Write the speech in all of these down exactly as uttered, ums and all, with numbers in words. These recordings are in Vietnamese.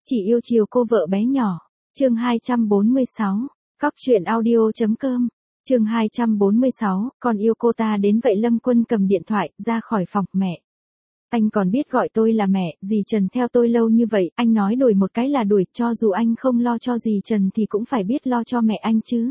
Chỉ yêu chiều cô vợ bé nhỏ. Chương hai trăm bốn mươi sáu. Cóc truyện audio.com. Chương hai trăm bốn mươi sáu, con yêu cô ta đến vậy. Lâm Quân cầm điện thoại ra khỏi phòng. Mẹ, anh còn biết gọi tôi là mẹ, dì Trần theo tôi lâu như vậy, anh nói đuổi một cái là đuổi, cho dù anh không lo cho dì Trần thì cũng phải biết lo cho mẹ anh chứ.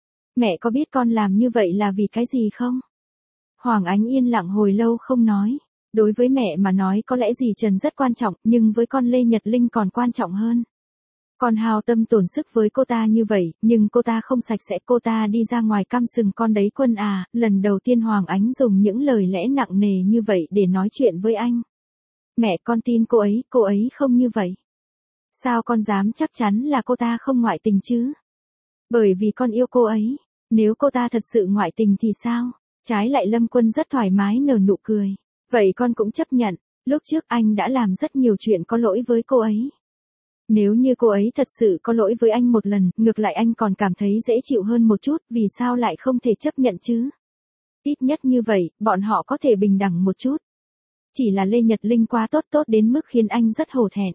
Mẹ có biết con làm như vậy là vì cái gì không? Hoàng Ánh yên lặng hồi lâu không nói. Đối với mẹ mà nói có lẽ dì Trần rất quan trọng, nhưng với con Lê Nhật Linh còn quan trọng hơn. Con hao tâm tổn sức với cô ta như vậy, nhưng cô ta không sạch sẽ, cô ta đi ra ngoài căm sừng con đấy Quân à. Lần đầu tiên Hoàng Ánh dùng những lời lẽ nặng nề như vậy để nói chuyện với anh. Mẹ, con tin cô ấy, cô ấy không như vậy. Sao con dám chắc chắn là cô ta không ngoại tình chứ? Bởi vì con yêu cô ấy. Nếu cô ta thật sự ngoại tình thì sao? Trái lại Lâm Quân rất thoải mái nở nụ cười. Vậy con cũng chấp nhận, lúc trước anh đã làm rất nhiều chuyện có lỗi với cô ấy. Nếu như cô ấy thật sự có lỗi với anh một lần, ngược lại anh còn cảm thấy dễ chịu hơn một chút, vì sao lại không thể chấp nhận chứ? Ít nhất như vậy, bọn họ có thể bình đẳng một chút. Chỉ là Lê Nhật Linh quá tốt tốt đến mức khiến anh rất hổ thẹn.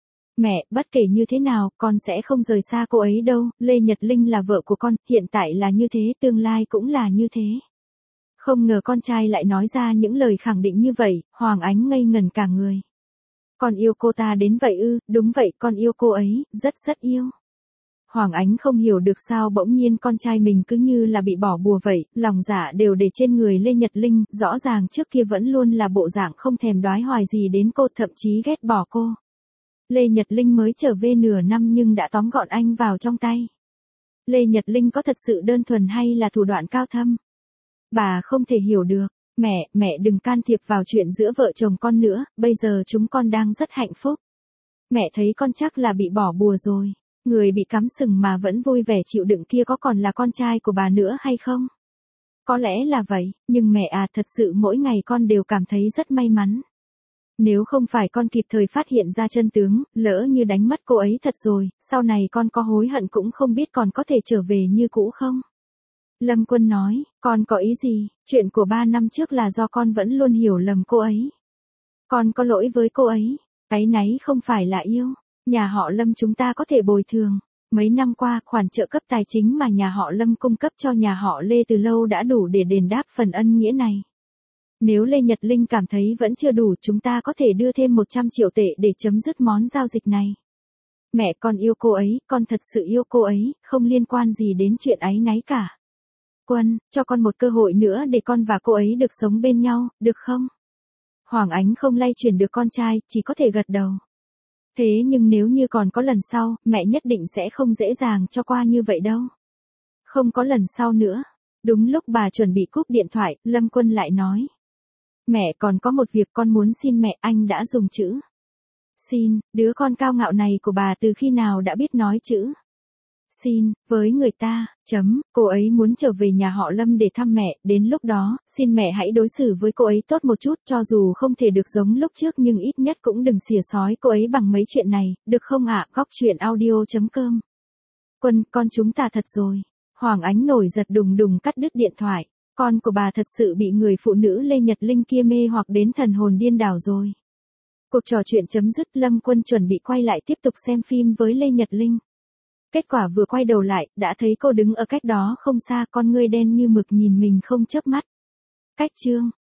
Mẹ, bất kể như thế nào, con sẽ không rời xa cô ấy đâu, Lê Nhật Linh là vợ của con, hiện tại là như thế, tương lai cũng là như thế. Không ngờ con trai lại nói ra những lời khẳng định như vậy, Hoàng Ánh ngây ngẩn cả người. Con yêu cô ta đến vậy ư? Đúng vậy, con yêu cô ấy, rất rất yêu. Hoàng Ánh không hiểu được sao bỗng nhiên con trai mình cứ như là bị bỏ bùa vậy, lòng dạ đều để trên người Lê Nhật Linh, rõ ràng trước kia vẫn luôn là bộ dạng không thèm đoái hoài gì đến cô, thậm chí ghét bỏ cô. Lê Nhật Linh mới trở về nửa năm nhưng đã tóm gọn anh vào trong tay. Lê Nhật Linh có thật sự đơn thuần hay là thủ đoạn cao thâm? Bà không thể hiểu được. Mẹ, mẹ đừng can thiệp vào chuyện giữa vợ chồng con nữa, bây giờ chúng con đang rất hạnh phúc. Mẹ thấy con chắc là bị bỏ bùa rồi. Người bị cắm sừng mà vẫn vui vẻ chịu đựng kia có còn là con trai của bà nữa hay không? Có lẽ là vậy, nhưng mẹ à, thật sự mỗi ngày con đều cảm thấy rất may mắn. Nếu không phải con kịp thời phát hiện ra chân tướng, lỡ như đánh mất cô ấy thật rồi, sau này con có hối hận cũng không biết còn có thể trở về như cũ không? Lâm Quân nói, con có ý gì? Chuyện của ba năm trước là do con vẫn luôn hiểu lầm cô ấy. Con có lỗi với cô ấy. Áy náy không phải là yêu. Nhà họ Lâm chúng ta có thể bồi thường. Mấy năm qua, khoản trợ cấp tài chính mà nhà họ Lâm cung cấp cho nhà họ Lê từ lâu đã đủ để đền đáp phần ân nghĩa này. Nếu Lê Nhật Linh cảm thấy vẫn chưa đủ, chúng ta có thể đưa thêm một trăm triệu tệ để chấm dứt món giao dịch này. Mẹ, con yêu cô ấy, con thật sự yêu cô ấy, không liên quan gì đến chuyện áy náy cả. Quân, cho con một cơ hội nữa để con và cô ấy được sống bên nhau, được không? Hoàng Ánh không lay chuyển được con trai, chỉ có thể gật đầu. Thế nhưng nếu như còn có lần sau, mẹ nhất định sẽ không dễ dàng cho qua như vậy đâu. Không có lần sau nữa. Đúng lúc bà chuẩn bị cúp điện thoại, Lâm Quân lại nói. Mẹ, còn có một việc con muốn xin mẹ. Anh đã dùng chữ xin, đứa con cao ngạo này của bà từ khi nào đã biết nói chữ xin với người ta, chấm, cô ấy muốn trở về nhà họ Lâm để thăm mẹ, đến lúc đó, xin mẹ hãy đối xử với cô ấy tốt một chút, cho dù không thể được giống lúc trước nhưng ít nhất cũng đừng xỉa xói cô ấy bằng mấy chuyện này, được không ạ? Góc truyện audio.com. Quân, con chúng ta thật rồi. Hoàng Ánh nổi giật đùng đùng cắt đứt điện thoại, con của bà thật sự bị người phụ nữ Lê Nhật Linh kia mê hoặc đến thần hồn điên đảo rồi. Cuộc trò chuyện chấm dứt, Lâm Quân chuẩn bị quay lại tiếp tục xem phim với Lê Nhật Linh. Kết quả vừa quay đầu lại, đã thấy cô đứng ở cách đó không xa, con ngươi đen như mực nhìn mình không chớp mắt. Cách chương